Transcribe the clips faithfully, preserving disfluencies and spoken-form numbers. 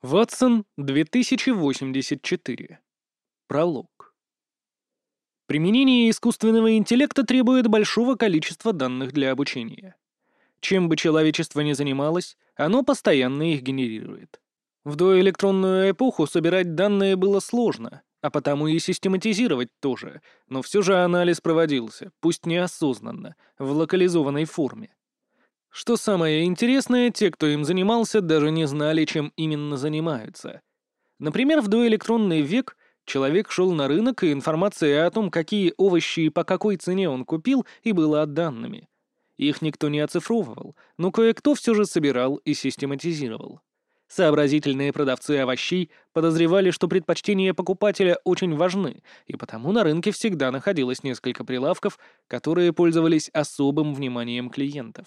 Ватсон две тысячи восемьдесят четыре. Пролог. Применение искусственного интеллекта требует большого количества данных для обучения. Чем бы человечество ни занималось, оно постоянно их генерирует. В доэлектронную эпоху собирать данные было сложно, а потому и систематизировать тоже, но все же анализ проводился, пусть неосознанно, в локализованной форме. Что самое интересное, те, кто им занимался, даже не знали, чем именно занимаются. Например, в доэлектронный век человек шел на рынок, и информация о том, какие овощи и по какой цене он купил, и была данными. Их никто не оцифровывал, но кое-кто все же собирал и систематизировал. Сообразительные продавцы овощей подозревали, что предпочтения покупателя очень важны, и потому на рынке всегда находилось несколько прилавков, которые пользовались особым вниманием клиентов.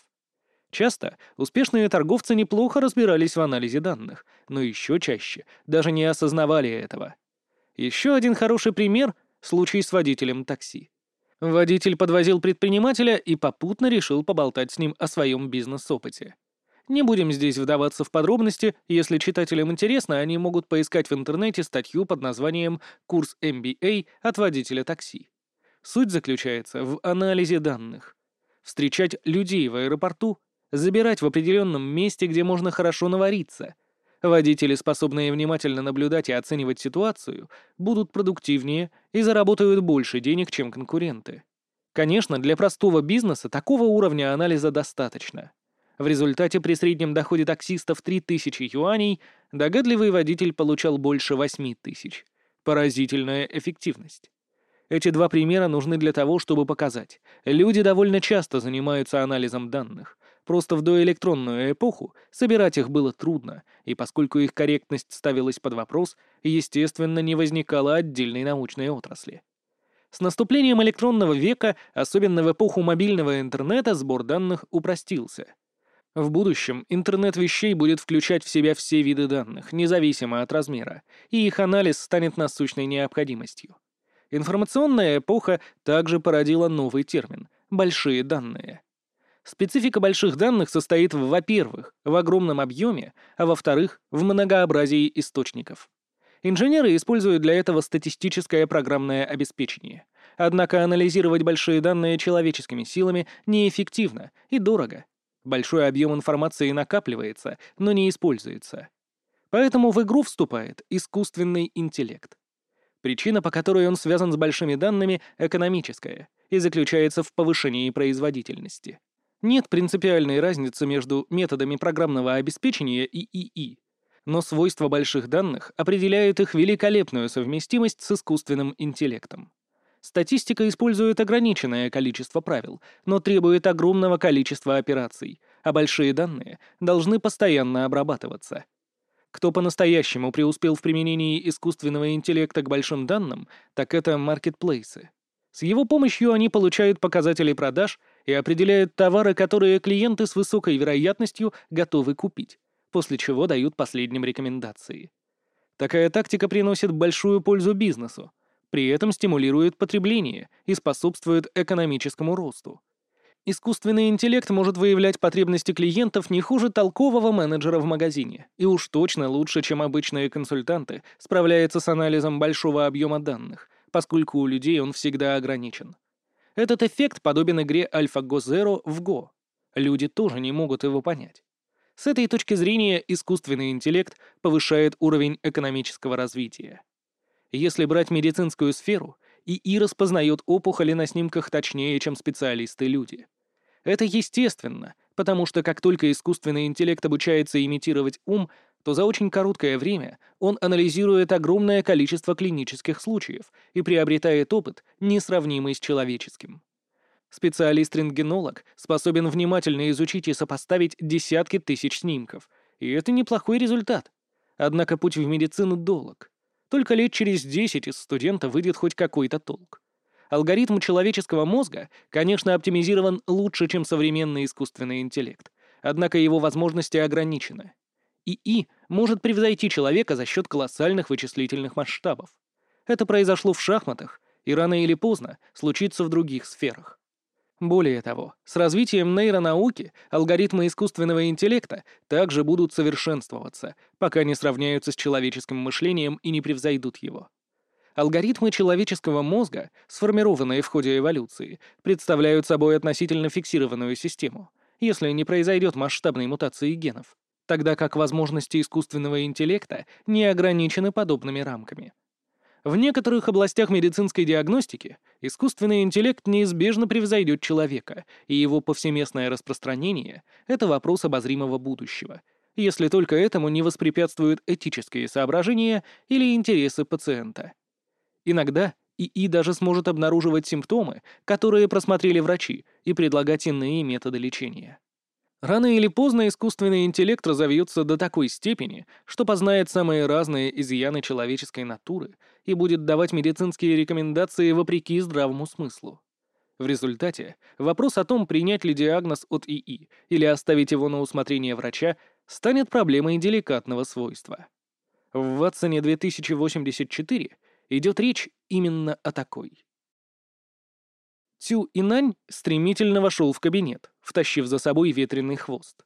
Часто успешные торговцы неплохо разбирались в анализе данных, но еще чаще даже не осознавали этого. Еще один хороший пример — случай с водителем такси. Водитель подвозил предпринимателя и попутно решил поболтать с ним о своем бизнес-опыте. Не будем здесь вдаваться в подробности, если читателям интересно, они могут поискать в интернете статью под названием «Курс эм би эй от водителя такси». Суть заключается в анализе данных. Встречать людей в аэропорту, забирать в определенном месте, где можно хорошо навариться. Водители, способные внимательно наблюдать и оценивать ситуацию, будут продуктивнее и заработают больше денег, чем конкуренты. Конечно, для простого бизнеса такого уровня анализа достаточно. В результате при среднем доходе таксиста в три тысячи юаней догадливый водитель получал больше восемь тысяч. Поразительная эффективность. Эти два примера нужны для того, чтобы показать. Люди довольно часто занимаются анализом данных. Просто в доэлектронную эпоху собирать их было трудно, и поскольку их корректность ставилась под вопрос, естественно, не возникало отдельной научной отрасли. С наступлением электронного века, особенно в эпоху мобильного интернета, сбор данных упростился. В будущем интернет вещей будет включать в себя все виды данных, независимо от размера, и их анализ станет насущной необходимостью. Информационная эпоха также породила новый термин — большие данные. Специфика больших данных состоит, в, во-первых, в огромном объеме, а во-вторых, в многообразии источников. Инженеры используют для этого статистическое программное обеспечение. Однако анализировать большие данные человеческими силами неэффективно и дорого. Большой объем информации накапливается, но не используется. Поэтому в игру вступает искусственный интеллект. Причина, по которой он связан с большими данными, экономическая и заключается в повышении производительности. Нет принципиальной разницы между методами программного обеспечения и ИИ, но свойства больших данных определяют их великолепную совместимость с искусственным интеллектом. Статистика использует ограниченное количество правил, но требует огромного количества операций, а большие данные должны постоянно обрабатываться. Кто по-настоящему преуспел в применении искусственного интеллекта к большим данным, так это маркетплейсы. С его помощью они получают показатели продаж и определяют товары, которые клиенты с высокой вероятностью готовы купить, после чего дают последним рекомендации. Такая тактика приносит большую пользу бизнесу, при этом стимулирует потребление и способствует экономическому росту. Искусственный интеллект может выявлять потребности клиентов не хуже толкового менеджера в магазине, и уж точно лучше, чем обычные консультанты, справляется с анализом большого объема данных, поскольку у людей он всегда ограничен. Этот эффект подобен игре AlphaGo Zero в Go. Люди тоже не могут его понять. С этой точки зрения искусственный интеллект повышает уровень экономического развития. Если брать медицинскую сферу, ИИ распознает опухоли на снимках точнее, чем специалисты-люди. Это естественно, потому что как только искусственный интеллект обучается имитировать ум, то за очень короткое время он анализирует огромное количество клинических случаев и приобретает опыт, несравнимый с человеческим. Специалист-рентгенолог способен внимательно изучить и сопоставить десятки тысяч снимков, и это неплохой результат. Однако путь в медицину долг. Только лет через десять из студента выйдет хоть какой-то толк. Алгоритм человеческого мозга, конечно, оптимизирован лучше, чем современный искусственный интеллект, однако его возможности ограничены. ИИ может превзойти человека за счет колоссальных вычислительных масштабов. Это произошло в шахматах и рано или поздно случится в других сферах. Более того, с развитием нейронауки алгоритмы искусственного интеллекта также будут совершенствоваться, пока не сравняются с человеческим мышлением и не превзойдут его. Алгоритмы человеческого мозга, сформированные в ходе эволюции, представляют собой относительно фиксированную систему, если не произойдет масштабной мутации генов, тогда как возможности искусственного интеллекта не ограничены подобными рамками. В некоторых областях медицинской диагностики искусственный интеллект неизбежно превзойдет человека, и его повсеместное распространение — это вопрос обозримого будущего, если только этому не воспрепятствуют этические соображения или интересы пациента. Иногда ИИ даже сможет обнаруживать симптомы, которые просмотрели врачи, и предлагать иные методы лечения. Рано или поздно искусственный интеллект разовьется до такой степени, что познает самые разные изъяны человеческой натуры и будет давать медицинские рекомендации вопреки здравому смыслу. В результате вопрос о том, принять ли диагноз от ИИ или оставить его на усмотрение врача, станет проблемой деликатного свойства. В Ватсоне две тысячи восемьдесят четыре идет речь именно о такой. Цю Инань стремительно вошел в кабинет, втащив за собой ветреный хвост.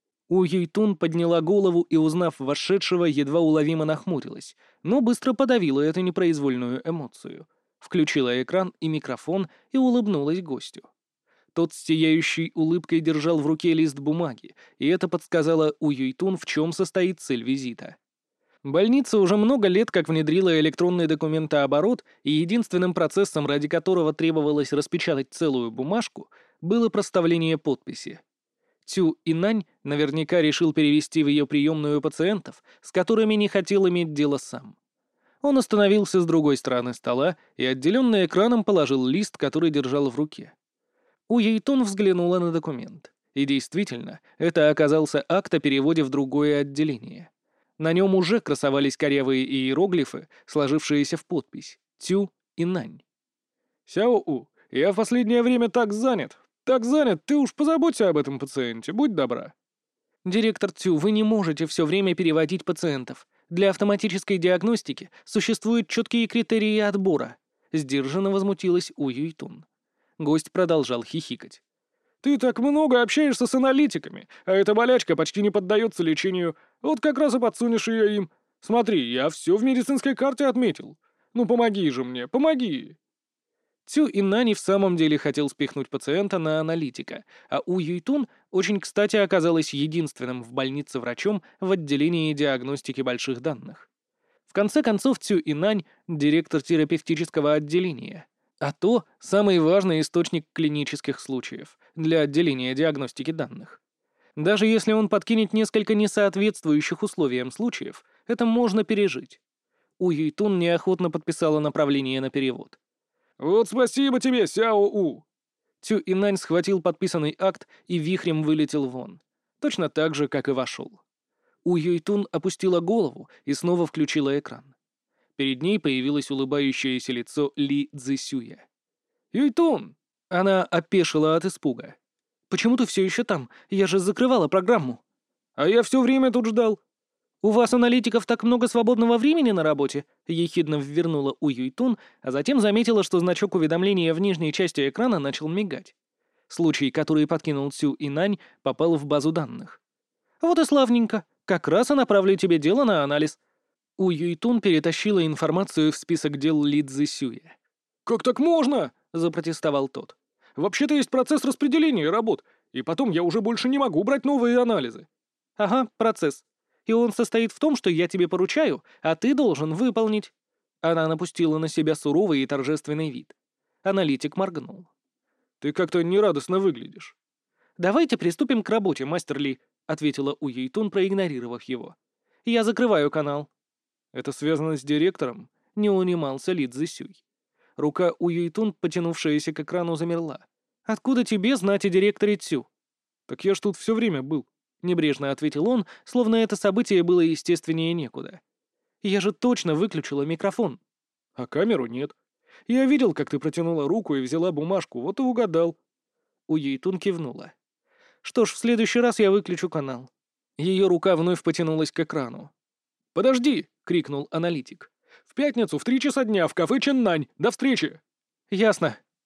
У Юйтун подняла голову и, узнав вошедшего, едва уловимо нахмурилась, но быстро подавила эту непроизвольную эмоцию. Включила экран и микрофон и улыбнулась гостю. Тот с сияющей улыбкой держал в руке лист бумаги, и это подсказало У Юйтун, в чем состоит цель визита. Больница уже много лет как внедрила электронный документооборот, и единственным процессом, ради которого требовалось распечатать целую бумажку, было проставление подписи. Цю Инань наверняка решил перевести в ее приемную пациентов, с которыми не хотел иметь дело сам. Он остановился с другой стороны стола и, отделенный экраном, положил лист, который держал в руке. У Юйтун взглянула на документ. И действительно, это оказался акт о переводе в другое отделение. На нем уже красовались корявые иероглифы, сложившиеся в подпись «Цю Инань». «Сяо-У, я в последнее время так занят, так занят, ты уж позаботься об этом пациенте, будь добра». «Директор Цю, вы не можете все время переводить пациентов. Для автоматической диагностики существуют четкие критерии отбора», — сдержанно возмутилась У Юйтун. Гость продолжал хихикать. «Ты так много общаешься с аналитиками, а эта болячка почти не поддается лечению. Вот как раз и подсунешь ее им. Смотри, я все в медицинской карте отметил. Ну помоги же мне, помоги!» Цю Инань в самом деле хотел спихнуть пациента на аналитика, а У Юйтун очень кстати оказалась единственным в больнице врачом в отделении диагностики больших данных. В конце концов, Цю Инань — директор терапевтического отделения, а то самый важный источник клинических случаев для отделения диагностики данных. Даже если он подкинет несколько несоответствующих условиям случаев, это можно пережить. У Юйтун неохотно подписала направление на перевод. «Вот спасибо тебе, Сяо-У!» Цю Инань схватил подписанный акт и вихрем вылетел вон. Точно так же, как и вошел. У Юйтун опустила голову и снова включила экран. Перед ней появилось улыбающееся лицо Ли Цзисюя. «Юйтун!» Она опешила от испуга. «Почему ты все еще там? Я же закрывала программу». «А я все время тут ждал». «У вас, аналитиков, так много свободного времени на работе?» — ехидно ввернула У Юйтун, а затем заметила, что значок уведомления в нижней части экрана начал мигать. Случай, который подкинул Цю Инань, попал в базу данных. «Вот и славненько. Как раз и направлю тебе дело на анализ». У Юйтун перетащила информацию в список дел Ли Цзисюя. «Как так можно?» — запротестовал тот. «Вообще-то есть процесс распределения работ, и потом я уже больше не могу брать новые анализы». «Ага, процесс. И он состоит в том, что я тебе поручаю, а ты должен выполнить». Она напустила на себя суровый и торжественный вид. Аналитик моргнул. «Ты как-то нерадостно выглядишь». «Давайте приступим к работе, мастер Ли», — ответила У Юйтун, проигнорировав его. «Я закрываю канал». «Это связано с директором?» — не унимался Ли Цзисюй. Рука У Юйтун, потянувшаяся к экрану, замерла. «Откуда тебе знать о директоре Цю?» «Так я ж тут все время был», — небрежно ответил он, словно это событие было естественнее некуда. «Я же точно выключила микрофон». «А камеру нет. Я видел, как ты протянула руку и взяла бумажку, вот и угадал». У Юйтун кивнула. «Что ж, в следующий раз я выключу канал». Ее рука вновь потянулась к экрану. «Подожди!» — крикнул аналитик. «В пятницу в три часа дня в кафе Ченнань. До встречи!» «Ясно».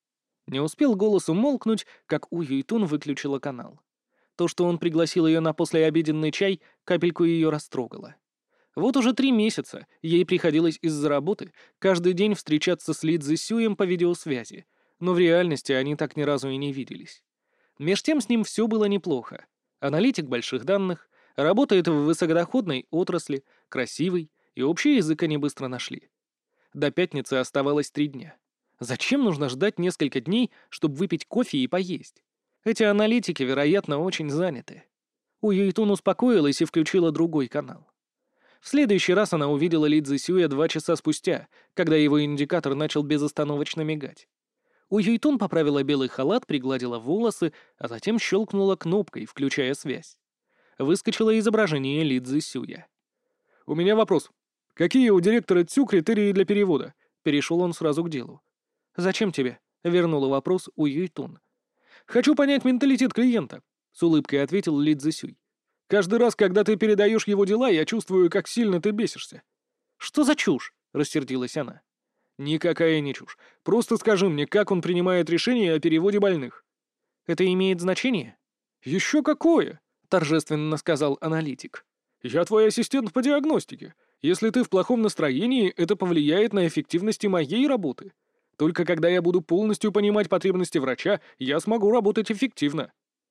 Не успел голос умолкнуть, как У Юйтун выключила канал. То, что он пригласил ее на послеобеденный чай, капельку ее растрогало. Вот уже три месяца ей приходилось из-за работы каждый день встречаться с Ли Цзисюем по видеосвязи, но в реальности они так ни разу и не виделись. Меж тем с ним все было неплохо. Аналитик больших данных, работает в высокодоходной отрасли, красивый, и общий язык они быстро нашли. До пятницы оставалось три дня. Зачем нужно ждать несколько дней, чтобы выпить кофе и поесть? Эти аналитики, вероятно, очень заняты. У Юйтун успокоилась и включила другой канал. В следующий раз она увидела Ли Цзисюя два часа спустя, когда его индикатор начал безостановочно мигать. У Юйтун поправила белый халат, пригладила волосы, а затем щелкнула кнопкой, включая связь. Выскочило изображение Ли Цзисюя. «У меня вопрос. Какие у директора Цю критерии для перевода?» Перешел он сразу к делу. «Зачем тебе?» — вернула вопрос У Юйтун. «Хочу понять менталитет клиента», — с улыбкой ответил Ли Цзисюй. «Каждый раз, когда ты передаешь его дела, я чувствую, как сильно ты бесишься». «Что за чушь?» — рассердилась она. «Никакая не чушь. Просто скажи мне, как он принимает решение о переводе больных». «Это имеет значение?» «Еще какое!» — торжественно сказал аналитик. «Я твой ассистент по диагностике. Если ты в плохом настроении, это повлияет на эффективность моей работы. Только когда я буду полностью понимать потребности врача, я смогу работать эффективно».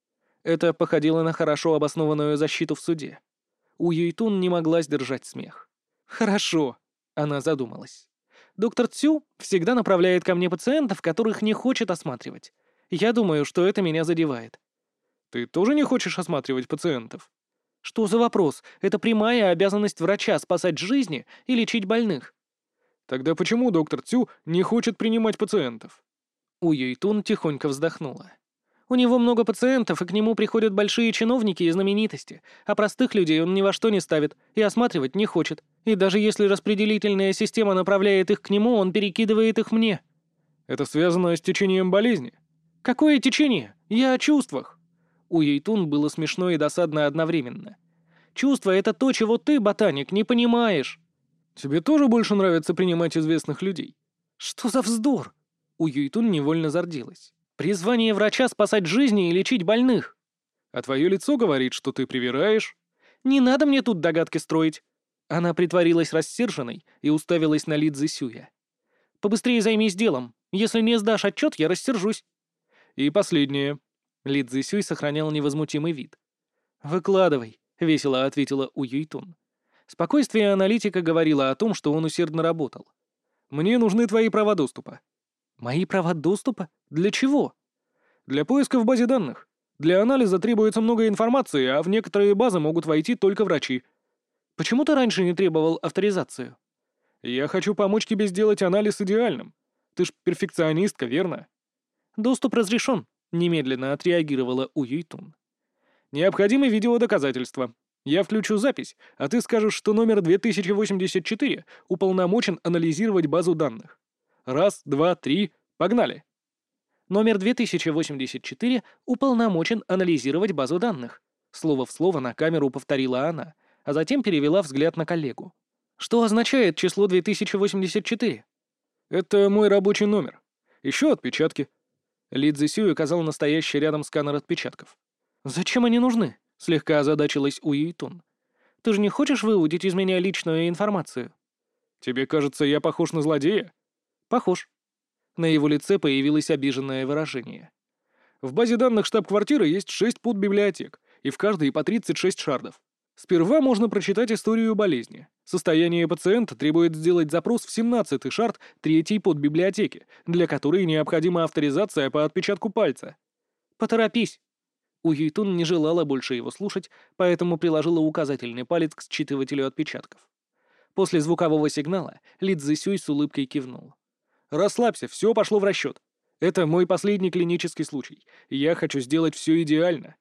Это походило на хорошо обоснованную защиту в суде. У Юйтун не могла сдержать смех. «Хорошо», — она задумалась. «Доктор Цю всегда направляет ко мне пациентов, которых не хочет осматривать. Я думаю, что это меня задевает». «Ты тоже не хочешь осматривать пациентов?» «Что за вопрос? Это прямая обязанность врача — спасать жизни и лечить больных». «Тогда почему доктор Цю не хочет принимать пациентов?» У Юйтун тихонько вздохнула. «У него много пациентов, и к нему приходят большие чиновники и знаменитости, а простых людей он ни во что не ставит и осматривать не хочет. И даже если распределительная система направляет их к нему, он перекидывает их мне». «Это связано с течением болезни?» «Какое течение? Я о чувствах». У Юйтун было смешно и досадно одновременно. «Чувства — это то, чего ты, ботаник, не понимаешь». «Тебе тоже больше нравится принимать известных людей?» «Что за вздор?» У Юйтун невольно зарделась. «Призвание врача — спасать жизни и лечить больных». «А твое лицо говорит, что ты привираешь». «Не надо мне тут догадки строить». Она притворилась рассерженной и уставилась на Ли Цзисюя. «Побыстрее займись делом. Если не сдашь отчет, я рассержусь». «И последнее». Ли Цзисюй сохранял невозмутимый вид. «Выкладывай», — весело ответила У Юйтун. Спокойствие аналитика говорило о том, что он усердно работал. «Мне нужны твои права доступа». «Мои права доступа? Для чего?» «Для поиска в базе данных. Для анализа требуется много информации, а в некоторые базы могут войти только врачи». «Почему ты раньше не требовал авторизацию?» «Я хочу помочь тебе сделать анализ идеальным. Ты ж перфекционистка, верно?» «Доступ разрешен», — немедленно отреагировала У Юйтун. «Необходимы видеодоказательства. Я включу запись, а ты скажешь, что номер две тысячи восемьдесят четыре уполномочен анализировать базу данных. Раз, два, три, погнали!» «Номер две тысячи восемьдесят четыре уполномочен анализировать базу данных», слово в слово на камеру повторила она, а затем перевела взгляд на коллегу. «Что означает число две тысячи восемьдесят четыре?» «Это мой рабочий номер. Еще отпечатки». Ли Цзисюй указал настоящий рядом сканер отпечатков. «Зачем они нужны?» — слегка озадачилась У Юйтун. «Ты же не хочешь выудить из меня личную информацию?» «Тебе кажется, я похож на злодея?» «Похож». На его лице появилось обиженное выражение. «В базе данных штаб-квартиры есть шесть подбиблиотек, и в каждой по тридцать шесть шардов. Сперва можно прочитать историю болезни. Состояние пациента требует сделать запрос в семнадцатый шард третьей подбиблиотеки, для которой необходима авторизация по отпечатку пальца». «Поторопись». У Юйтун не желала больше его слушать, поэтому приложила указательный палец к считывателю отпечатков. После звукового сигнала Ли Цзисюй с улыбкой кивнул. «Расслабься, все пошло в расчет. Это мой последний клинический случай. Я хочу сделать все идеально».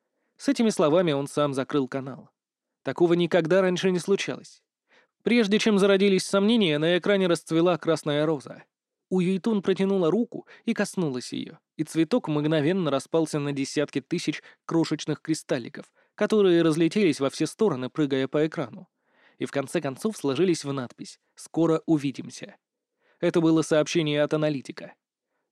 С этими словами он сам закрыл канал. Такого никогда раньше не случалось. Прежде чем зародились сомнения, на экране расцвела красная роза. У Юйтун протянула руку и коснулась ее, и цветок мгновенно распался на десятки тысяч крошечных кристалликов, которые разлетелись во все стороны, прыгая по экрану. И в конце концов сложились в надпись «Скоро увидимся». Это было сообщение от аналитика.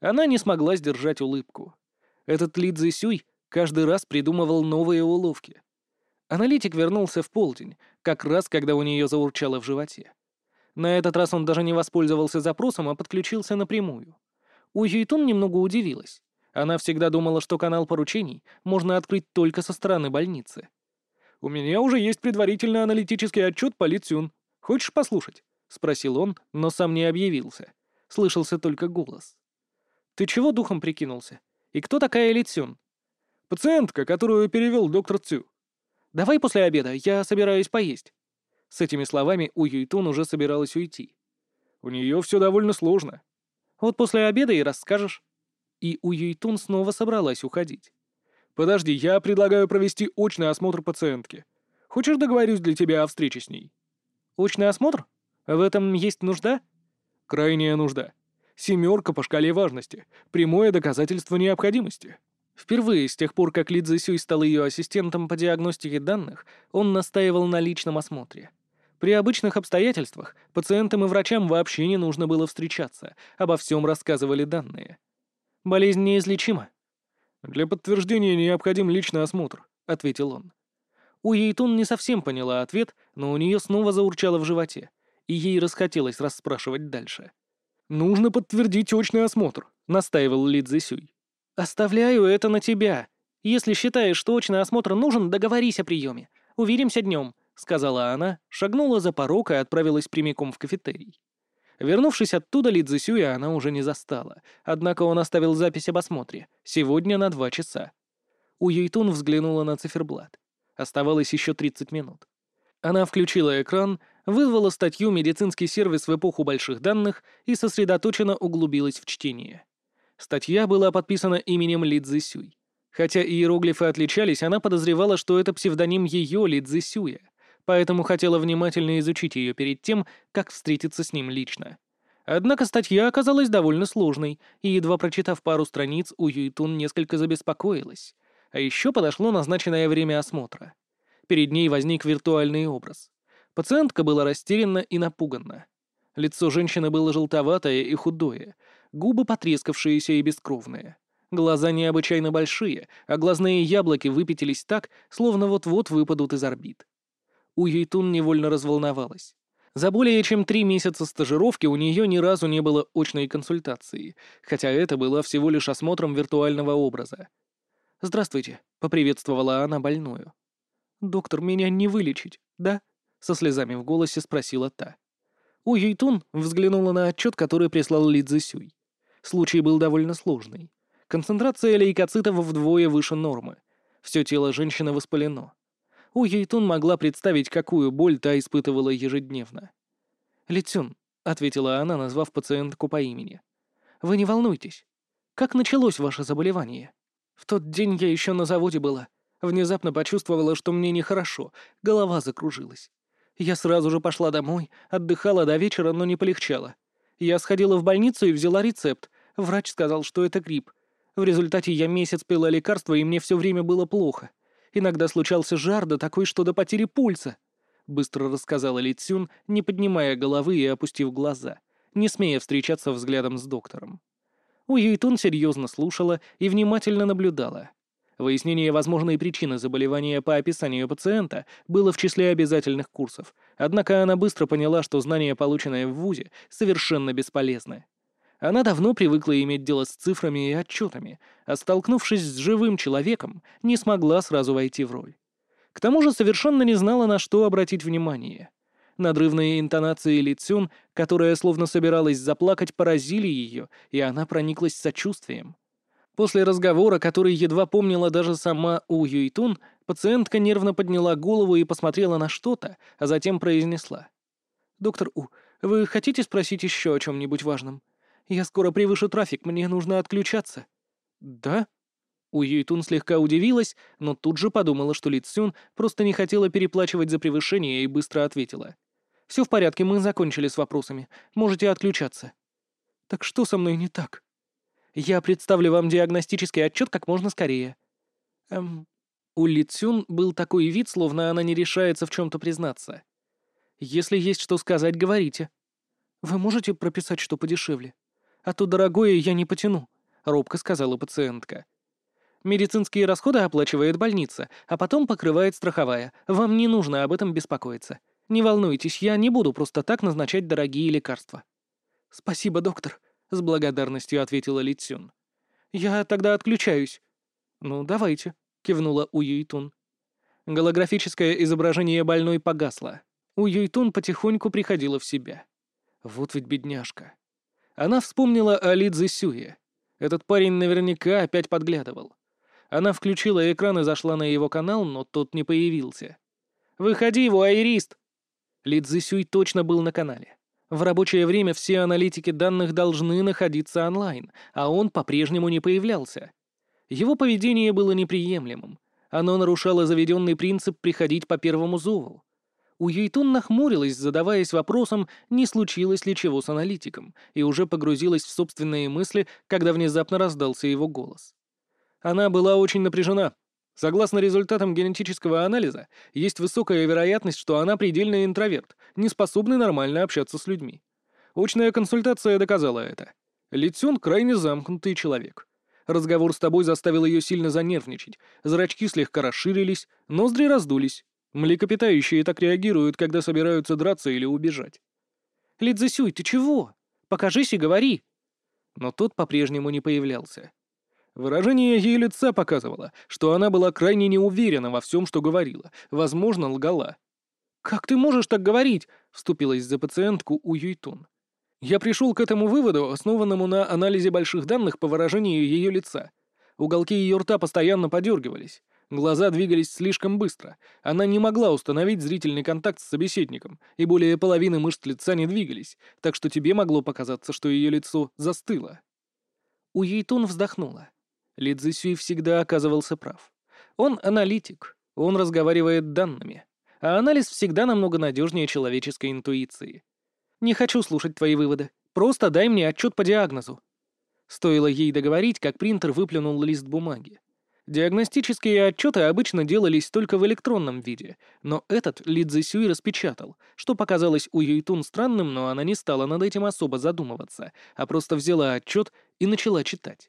Она не смогла сдержать улыбку. Этот Ли Цзисюй каждый раз придумывал новые уловки. Аналитик вернулся в полдень, как раз когда у нее заурчало в животе. На этот раз он даже не воспользовался запросом, а подключился напрямую. У Юйтун немного удивилась. Она всегда думала, что канал поручений можно открыть только со стороны больницы. «У меня уже есть предварительный аналитический отчет по Ли Цюн. Хочешь послушать?» — спросил он, но сам не объявился. Слышался только голос. «Ты чего духом прикинулся? И кто такая Ли Цюн?» «Пациентка, которую перевел доктор Цю». «Давай после обеда, я собираюсь поесть». С этими словами У Юйтун уже собиралась уйти. «У нее все довольно сложно». «Вот после обеда и расскажешь». И У Юйтун снова собралась уходить. «Подожди, я предлагаю провести очный осмотр пациентки. Хочешь, договорюсь для тебя о встрече с ней?» «Очный осмотр? В этом есть нужда?» «Крайняя нужда. Семерка по шкале важности. Прямое доказательство необходимости». Впервые с тех пор, как Ли Цзисюй стал ее ассистентом по диагностике данных, он настаивал на личном осмотре. При обычных обстоятельствах пациентам и врачам вообще не нужно было встречаться, обо всем рассказывали данные. «Болезнь неизлечима». «Для подтверждения необходим личный осмотр», — ответил он. У Ейтун не совсем поняла ответ, но у нее снова заурчало в животе, и ей расхотелось расспрашивать дальше. «Нужно подтвердить очный осмотр», — настаивал Ли Цзисюй. «Оставляю это на тебя. Если считаешь, что очный осмотр нужен, договорись о приеме. Увидимся днем», — сказала она, шагнула за порог и отправилась прямиком в кафетерий. Вернувшись оттуда, Ли Цзисюя она уже не застала, однако он оставил запись об осмотре. Сегодня на два часа. У Юйтун взглянула на циферблат. Оставалось еще тридцать минут. Она включила экран, вызвала статью «Медицинский сервис в эпоху больших данных» и сосредоточенно углубилась в чтение. Статья была подписана именем Ли Цзисюй. Хотя иероглифы отличались, она подозревала, что это псевдоним ее Ли Цзисюя, поэтому хотела внимательно изучить ее перед тем, как встретиться с ним лично. Однако статья оказалась довольно сложной, и, едва прочитав пару страниц, У Юйтун несколько забеспокоилась. А еще подошло назначенное время осмотра. Перед ней возник виртуальный образ. Пациентка была растерянна и напуганна. Лицо женщины было желтоватое и худое, губы потрескавшиеся и бескровные. Глаза необычайно большие, а глазные яблоки выпятились так, словно вот-вот выпадут из орбит. У Юйтун невольно разволновалась. За более чем три месяца стажировки у нее ни разу не было очной консультации, хотя это было всего лишь осмотром виртуального образа. «Здравствуйте», — поприветствовала она больную. «Доктор, меня не вылечить, да?» — со слезами в голосе спросила та. У Юйтун взглянула на отчет, который прислал Ли Цзисюй. Случай был довольно сложный. Концентрация лейкоцитов вдвое выше нормы. Все тело женщины воспалено. У Юйтун могла представить, какую боль та испытывала ежедневно. «Ли Цюн», — ответила она, назвав пациентку по имени. «Вы не волнуйтесь. Как началось ваше заболевание?» «В тот день я еще на заводе была. Внезапно почувствовала, что мне нехорошо, голова закружилась. Я сразу же пошла домой, отдыхала до вечера, но не полегчало. Я сходила в больницу и взяла рецепт. Врач сказал, что это грипп. В результате я месяц пила лекарства, и мне все время было плохо. Иногда случался жар, да такой, что до потери пульса», — быстро рассказала Ли Цюн, не поднимая головы и опустив глаза, не смея встречаться взглядом с доктором. У Юйтун серьезно слушала и внимательно наблюдала. Выяснение возможной причины заболевания по описанию пациента было в числе обязательных курсов, однако она быстро поняла, что знания, полученные в вузе, совершенно бесполезны. Она давно привыкла иметь дело с цифрами и отчетами, а столкнувшись с живым человеком, не смогла сразу войти в роль. К тому же совершенно не знала, на что обратить внимание. Надрывные интонации Ли Цюн, которая словно собиралась заплакать, поразили ее, и она прониклась сочувствием. После разговора, который едва помнила даже сама У Юйтун, пациентка нервно подняла голову и посмотрела на что-то, а затем произнесла. «Доктор У, вы хотите спросить еще о чем-нибудь важном? Я скоро превышу трафик, мне нужно отключаться». «Да?» У Юйтун слегка удивилась, но тут же подумала, что Ли Цюн просто не хотела переплачивать за превышение и быстро ответила. «Все в порядке, мы закончили с вопросами. Можете отключаться». «Так что со мной не так?» «Я представлю вам диагностический отчет как можно скорее». Эм... У Ли Цюн был такой вид, словно она не решается в чем-то признаться. «Если есть что сказать, говорите. Вы можете прописать что подешевле? А то дорогое я не потяну», — робко сказала пациентка. «Медицинские расходы оплачивает больница, а потом покрывает страховая. Вам не нужно об этом беспокоиться. Не волнуйтесь, я не буду просто так назначать дорогие лекарства». «Спасибо, доктор», — с благодарностью ответила Ли Цюнь. «Я тогда отключаюсь». «Ну, давайте», — кивнула У Юйтун. Голографическое изображение больной погасло. У Юйтун потихоньку приходила в себя. Вот ведь бедняжка. Она вспомнила о Ли Цзисюе. Этот парень наверняка опять подглядывал. Она включила экран и зашла на его канал, но тот не появился. «Выходи, вуайерист!» Ли Цзисюй точно был на канале. В рабочее время все аналитики данных должны находиться онлайн, а он по-прежнему не появлялся. Его поведение было неприемлемым. Оно нарушало заведенный принцип приходить по первому зову. У Юйтун нахмурилась, задаваясь вопросом, не случилось ли чего с аналитиком, и уже погрузилась в собственные мысли, когда внезапно раздался его голос. Она была очень напряжена. Согласно результатам генетического анализа, есть высокая вероятность, что она предельный интроверт, не способный нормально общаться с людьми. Очная консультация доказала это. Ли Цюнь крайне замкнутый человек. Разговор с тобой заставил ее сильно занервничать, зрачки слегка расширились, ноздри раздулись. Млекопитающие так реагируют, когда собираются драться или убежать. «Ли Цзисюй, ты чего? Покажись и говори!» Но тот по-прежнему не появлялся. Выражение ее лица показывало, что она была крайне неуверена во всем, что говорила, возможно, лгала. «Как ты можешь так говорить?» — вступилась за пациентку У Юйтун. «Я пришел к этому выводу, основанному на анализе больших данных по выражению ее лица. Уголки ее рта постоянно подергивались, глаза двигались слишком быстро, она не могла установить зрительный контакт с собеседником, и более половины мышц лица не двигались, так что тебе могло показаться, что ее лицо застыло». У Юйтун вздохнула. Ли Цзисюй всегда оказывался прав. Он аналитик, он разговаривает данными, а анализ всегда намного надежнее человеческой интуиции. «Не хочу слушать твои выводы. Просто дай мне отчет по диагнозу». Стоило ей договорить, как принтер выплюнул лист бумаги. Диагностические отчеты обычно делались только в электронном виде, но этот Ли Цзисюй распечатал, что показалось У Юйтун странным, но она не стала над этим особо задумываться, а просто взяла отчет и начала читать.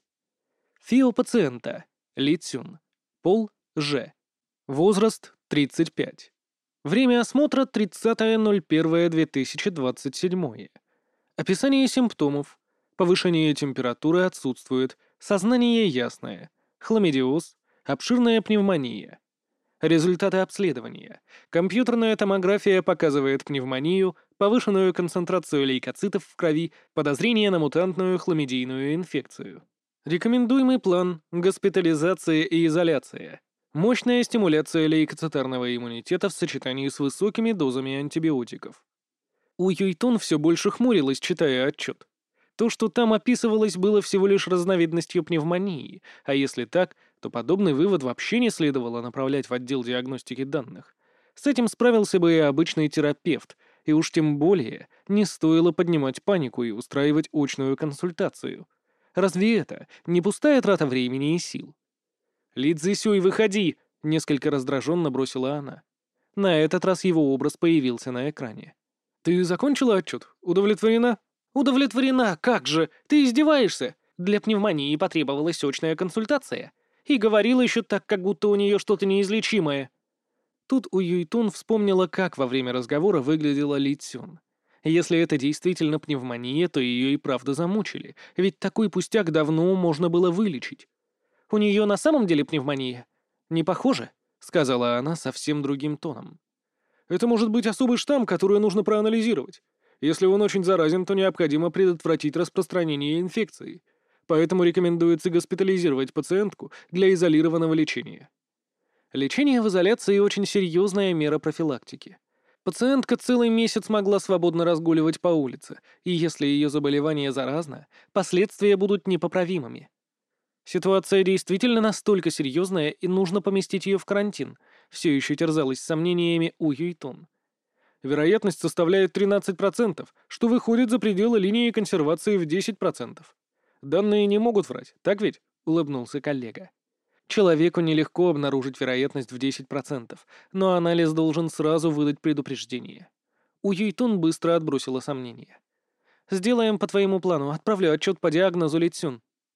ФИО пациента. Ли Цюнь. Пол — Ж. Возраст — тридцать пять. Время осмотра — тридцатое ноль первое две тысячи двадцать седьмое. Описание симптомов. Повышение температуры отсутствует, сознание ясное, хламидиоз, обширная пневмония. Результаты обследования. Компьютерная томография показывает пневмонию, повышенную концентрацию лейкоцитов в крови, подозрение на мутантную хламидийную инфекцию. Рекомендуемый план – госпитализация и изоляция. Мощная стимуляция лейкоцитарного иммунитета в сочетании с высокими дозами антибиотиков. У Юйтун все больше хмурилась, читая отчет. То, что там описывалось, было всего лишь разновидностью пневмонии, а если так, то подобный вывод вообще не следовало направлять в отдел диагностики данных. С этим справился бы и обычный терапевт, и уж тем более не стоило поднимать панику и устраивать очную консультацию. Разве это не пустая трата времени и сил? «Ли Цзисюй, выходи!» — несколько раздраженно бросила она. На этот раз его образ появился на экране. «Ты закончила отчет? Удовлетворена?» «Удовлетворена, как же! Ты издеваешься? Для пневмонии потребовалась очная консультация. И говорила еще так, как будто у нее что-то неизлечимое». Тут У Юйтун вспомнила, как во время разговора выглядела Ли Цюнь. Если это действительно пневмония, то ее и правда замучили, ведь такой пустяк давно можно было вылечить. «У нее на самом деле пневмония? Не похоже?» — сказала она совсем другим тоном. «Это может быть особый штамм, который нужно проанализировать. Если он очень заразен, то необходимо предотвратить распространение инфекции. Поэтому рекомендуется госпитализировать пациентку для изолированного лечения». Лечение в изоляции — очень серьезная мера профилактики. Пациентка целый месяц могла свободно разгуливать по улице, и если ее заболевание заразно, последствия будут непоправимыми. Ситуация действительно настолько серьезная, и нужно поместить ее в карантин, все еще терзалась сомнениями У Юйтун. Вероятность составляет тринадцать процентов, что выходит за пределы линии консервации в десять процентов. Данные не могут врать, так ведь? — улыбнулся коллега. Человеку нелегко обнаружить вероятность в десять процентов, но анализ должен сразу выдать предупреждение. У Юйтун быстро отбросила сомнения. «Сделаем по твоему плану, отправлю отчет по диагнозу Ли Цюнь».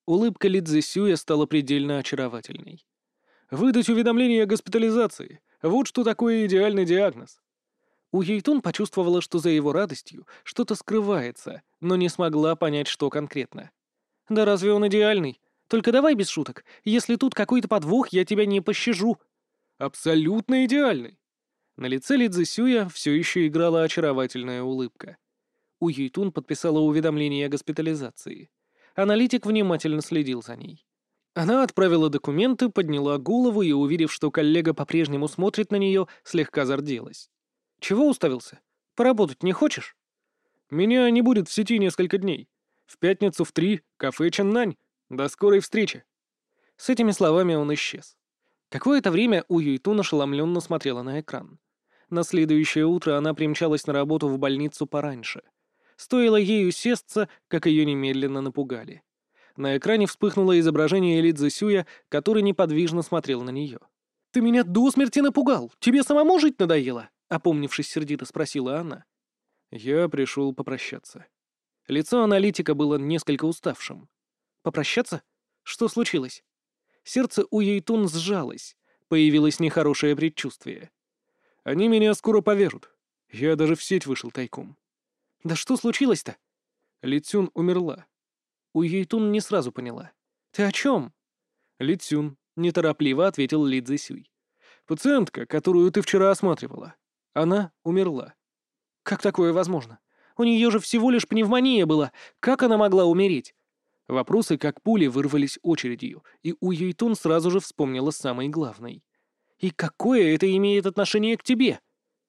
Улыбка Ли Цзэсюя стала предельно очаровательной. «Выдать уведомление о госпитализации. Вот что такое идеальный диагноз». У Юйтун почувствовала, что за его радостью что-то скрывается, но не смогла понять, что конкретно. «Да разве он идеальный? Только давай без шуток. Если тут какой-то подвох, я тебя не пощажу». «Абсолютно идеальный». На лице Ли Цзэсюя все еще играла очаровательная улыбка. У Юйтун подписала уведомление о госпитализации. Аналитик внимательно следил за ней. Она отправила документы, подняла голову и, увидев, что коллега по-прежнему смотрит на нее, слегка зарделась. «Чего уставился? Поработать не хочешь?» «Меня не будет в сети несколько дней. В пятницу в три, кафе Ченнань. До скорой встречи». С этими словами он исчез. Какое-то время У Юйтун ошеломленно смотрела на экран. На следующее утро она примчалась на работу в больницу пораньше. Стоило ей усесться, как ее немедленно напугали. На экране вспыхнуло изображение Ли Цзэсюя, который неподвижно смотрел на нее. «Ты меня до смерти напугал! Тебе самому жить надоело?» — опомнившись сердито спросила она. Я пришел попрощаться. Лицо аналитика было несколько уставшим. «Попрощаться? Что случилось?» Сердце у Юйтун сжалось. Появилось нехорошее предчувствие. «Они меня скоро повяжут. Я даже в сеть вышел тайком». «Да что случилось-то?» Ли Цюн умерла. У Юйтун не сразу поняла. «Ты о чем?» «Ли Цюн», — неторопливо ответил Ли Цзэсюй. «Пациентка, которую ты вчера осматривала. Она умерла». «Как такое возможно? У нее же всего лишь пневмония была. Как она могла умереть?» Вопросы, как пули, вырвались очередью, и У Юйтун сразу же вспомнила самый главный. «И какое это имеет отношение к тебе?»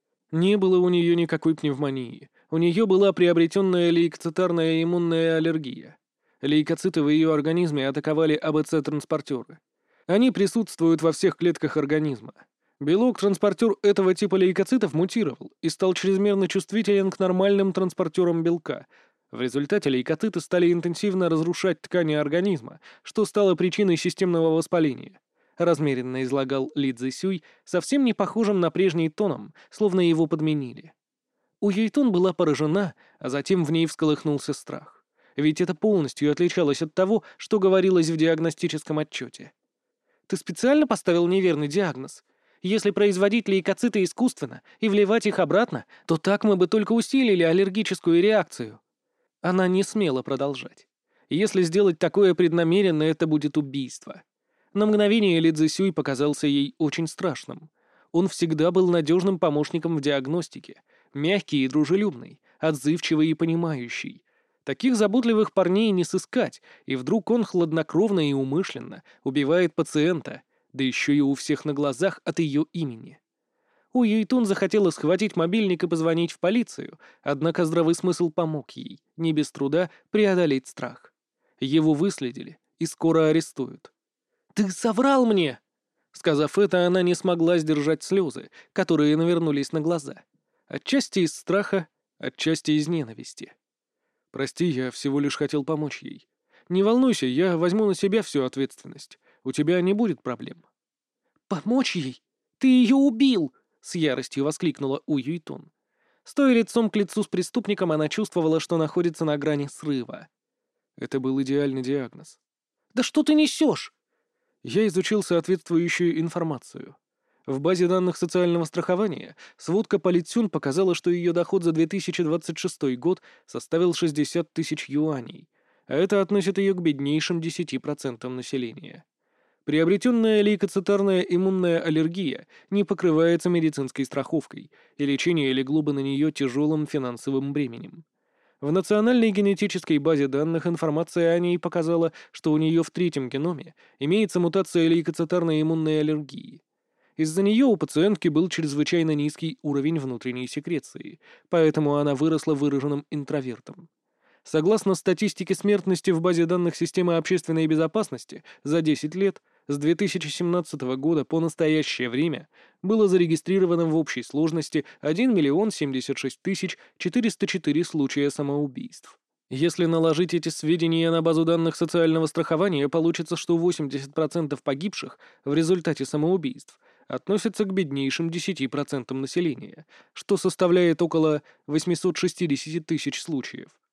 Не было у нее никакой пневмонии. У нее была приобретенная лейкоцитарная иммунная аллергия. Лейкоциты в ее организме атаковали А Б С-транспортеры. Они присутствуют во всех клетках организма. Белок-транспортер этого типа лейкоцитов мутировал и стал чрезмерно чувствителен к нормальным транспортерам белка. В результате лейкоциты стали интенсивно разрушать ткани организма, что стало причиной системного воспаления. Размеренно излагал Ли Цзэсюй, совсем не похожим на прежний тоном, словно его подменили. У Юйтун была поражена, а затем в ней всколыхнулся страх. Ведь это полностью отличалось от того, что говорилось в диагностическом отчете. «Ты специально поставил неверный диагноз? Если производить лейкоциты искусственно и вливать их обратно, то так мы бы только усилили аллергическую реакцию». Она не смела продолжать. Если сделать такое преднамеренно, это будет убийство. На мгновение Ли Цзэсюй показался ей очень страшным. Он всегда был надежным помощником в диагностике, мягкий и дружелюбный, отзывчивый и понимающий. Таких заботливых парней не сыскать, и вдруг он хладнокровно и умышленно убивает пациента, да еще и у всех на глазах от ее имени. У Юйтун захотела схватить мобильник и позвонить в полицию, однако здравый смысл помог ей, не без труда, преодолеть страх. Его выследили и скоро арестуют. «Ты соврал мне!» Сказав это, она не смогла сдержать слезы, которые навернулись на глаза. Отчасти из страха, отчасти из ненависти. «Прости, я всего лишь хотел помочь ей. Не волнуйся, я возьму на себя всю ответственность. У тебя не будет проблем». «Помочь ей? Ты ее убил!» — с яростью воскликнула У Юйтун. Стоя лицом к лицу с преступником, она чувствовала, что находится на грани срыва. Это был идеальный диагноз. «Да что ты несешь?» Я изучил соответствующую информацию. В базе данных социального страхования сводка по Ли Цюн показала, что ее доход за две тысячи двадцать шестой год составил шестьдесят тысяч юаней, а это относит ее к беднейшим десяти процентам населения. Приобретенная лейкоцитарная иммунная аллергия не покрывается медицинской страховкой, и лечение легло бы на нее тяжелым финансовым бременем. В национальной генетической базе данных информация о ней показала, что у нее в третьем геноме имеется мутация лейкоцитарной иммунной аллергии. Из-за нее у пациентки был чрезвычайно низкий уровень внутренней секреции, поэтому она выросла выраженным интровертом. Согласно статистике смертности в базе данных системы общественной безопасности, за десять лет, с две тысячи семнадцатого года по настоящее время, было зарегистрировано в общей сложности один миллион семьдесят шесть тысяч четыреста четыре случая самоубийств. Если наложить эти сведения на базу данных социального страхования, получится, что восемьдесят процентов погибших в результате самоубийств относятся к беднейшим десяти процентам населения, что составляет около восемьсот шестьдесят тысяч случаев.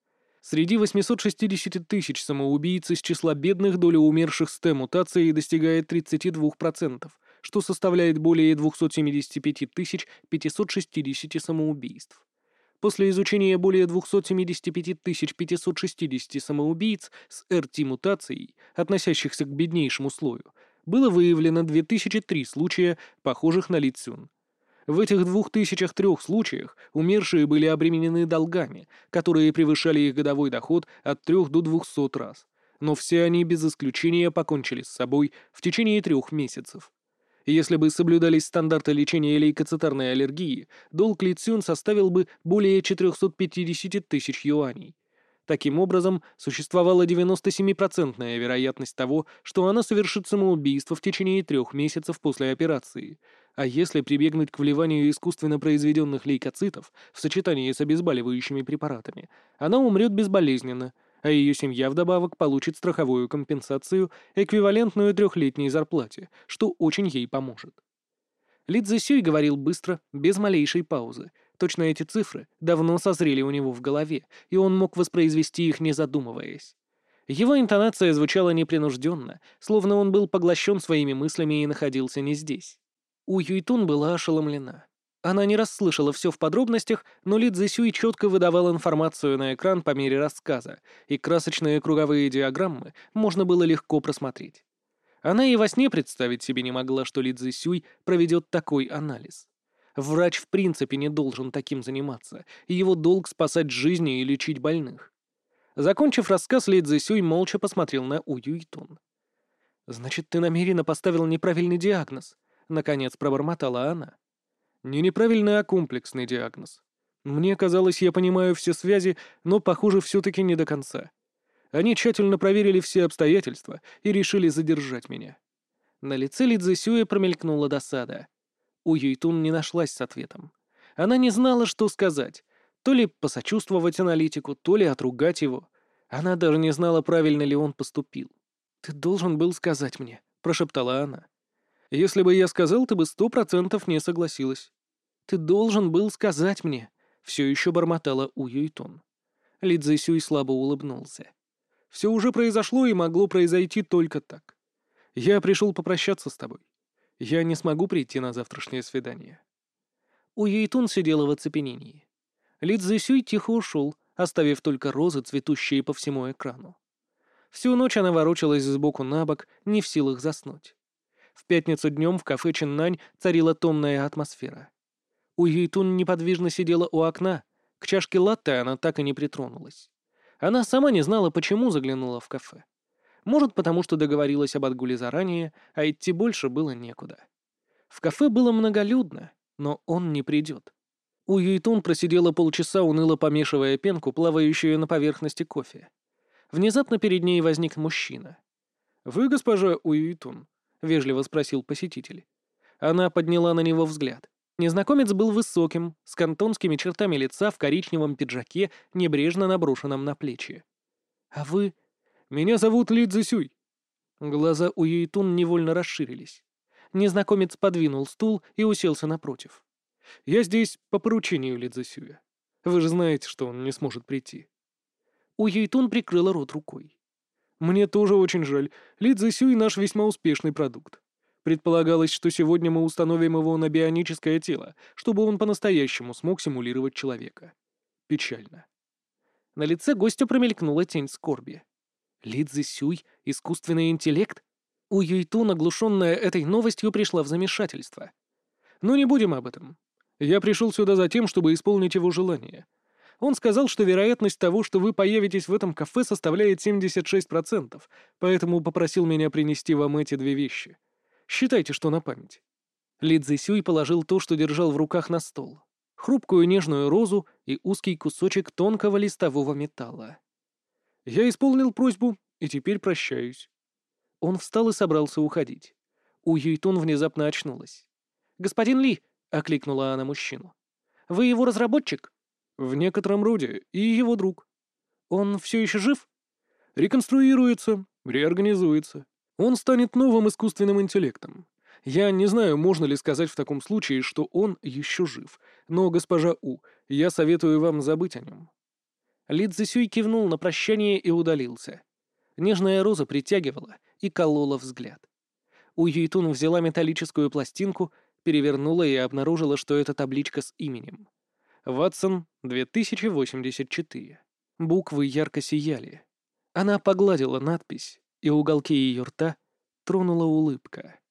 Среди восьмисот шестидесяти тысяч самоубийц из числа бедных доля умерших с Т-мутацией достигает тридцати двух процентов, что составляет более двухсот семидесяти пяти тысяч пятисот шестидесяти самоубийств. После изучения более двухсот семидесяти пяти тысяч пятисот шестидесяти самоубийц с эр ти-мутацией, относящихся к беднейшему слою, было выявлено две тысячи три случая, похожих на Ли Цзюн. В этих двух тысячах трёх случаях умершие были обременены долгами, которые превышали их годовой доход от трёх до двухсот раз. Но все они без исключения покончили с собой в течение трех месяцев. Если бы соблюдались стандарты лечения лейкоцитарной аллергии, долг Ли Цзюн составил бы более четырёхсот пятидесяти тысяч юаней. Таким образом, существовала девяносто семипроцентная вероятность того, что она совершит самоубийство в течение трех месяцев после операции. А если прибегнуть к вливанию искусственно произведенных лейкоцитов в сочетании с обезболивающими препаратами, она умрет безболезненно, а ее семья вдобавок получит страховую компенсацию, эквивалентную трехлетней зарплате, что очень ей поможет. Ли Цзэсюй говорил быстро, без малейшей паузы. Точно эти цифры давно созрели у него в голове, и он мог воспроизвести их, не задумываясь. Его интонация звучала непринужденно, словно он был поглощен своими мыслями и находился не здесь. У Юйтун была ошеломлена. Она не расслышала все в подробностях, но Ли Цзэсюй четко выдавал информацию на экран по мере рассказа, и красочные круговые диаграммы можно было легко просмотреть. Она и во сне представить себе не могла, что Ли Цзэсюй проведет такой анализ. Врач в принципе не должен таким заниматься, и его долг спасать жизни и лечить больных. Закончив рассказ, Ли Цзэсюй молча посмотрел на У Юйтун. «Значит, ты намеренно поставил неправильный диагноз?» — наконец пробормотала она. «Не неправильный, а комплексный диагноз. Мне казалось, я понимаю все связи, но, похоже, все-таки не до конца. Они тщательно проверили все обстоятельства и решили задержать меня». На лице Ли Цзэсюя промелькнула досада. У Юйтун не нашлась с ответом. Она не знала, что сказать. То ли посочувствовать аналитику, то ли отругать его. Она даже не знала, правильно ли он поступил. «Ты должен был сказать мне», — прошептала она. «Если бы я сказал, ты бы сто процентов не согласилась». «Ты должен был сказать мне», — все еще бормотала У Юйтун. Ли Цзэсюй слабо улыбнулся. «Все уже произошло и могло произойти только так. Я пришел попрощаться с тобой. Я не смогу прийти на завтрашнее свидание». У Юйтун сидела в оцепенении. Ли Цзэсюй тихо ушел, оставив только розы, цветущие по всему экрану. Всю ночь она ворочалась сбоку на бок, не в силах заснуть. В пятницу днем в кафе Чиннань царила томная атмосфера. У Юйтун неподвижно сидела у окна, к чашке латте она так и не притронулась. Она сама не знала, почему заглянула в кафе. Может, потому что договорилась об отгуле заранее, а идти больше было некуда. В кафе было многолюдно, но он не придет. У Юйтун просидела полчаса, уныло помешивая пенку, плавающую на поверхности кофе. Внезапно перед ней возник мужчина. «Вы, госпожа У Юйтун?» — вежливо спросил посетитель. Она подняла на него взгляд. Незнакомец был высоким, с кантонскими чертами лица, в коричневом пиджаке, небрежно наброшенном на плечи. «А вы...» «Меня зовут Ли Цзэсюй». Глаза у Юйтун невольно расширились. Незнакомец подвинул стул и уселся напротив. «Я здесь по поручению Ли Цзэсюя. Вы же знаете, что он не сможет прийти». У Юйтун прикрыла рот рукой. «Мне тоже очень жаль. Ли Цзэсюй — наш весьма успешный продукт. Предполагалось, что сегодня мы установим его на бионическое тело, чтобы он по-настоящему смог симулировать человека. Печально». На лице гостя промелькнула тень скорби. Ли Цзэсюй — искусственный интеллект? У Юйтун, оглушенная этой новостью, пришла в замешательство. «Но не будем об этом. Я пришел сюда за тем, чтобы исполнить его желание. Он сказал, что вероятность того, что вы появитесь в этом кафе, составляет семьдесят шесть процентов, поэтому попросил меня принести вам эти две вещи. Считайте, что на память». Ли Цзэсюй положил то, что держал в руках, на стол. Хрупкую нежную розу и узкий кусочек тонкого листового металла. «Я исполнил просьбу и теперь прощаюсь». Он встал и собрался уходить. У Юйтун внезапно очнулась. «Господин Ли!» — окликнула она мужчину. «Вы его разработчик?» «В некотором роде, и его друг». «Он все еще жив?» «Реконструируется, реорганизуется. Он станет новым искусственным интеллектом. Я не знаю, можно ли сказать в таком случае, что он еще жив, но, госпожа У, я советую вам забыть о нем». Ли Цзисюй кивнул на прощание и удалился. Нежная роза притягивала и колола взгляд. У Юйтун взяла металлическую пластинку, перевернула и обнаружила, что это табличка с именем. Ватсон, две тысячи восемьдесят четыре. Буквы ярко сияли. Она погладила надпись, и уголки ее рта тронула улыбка.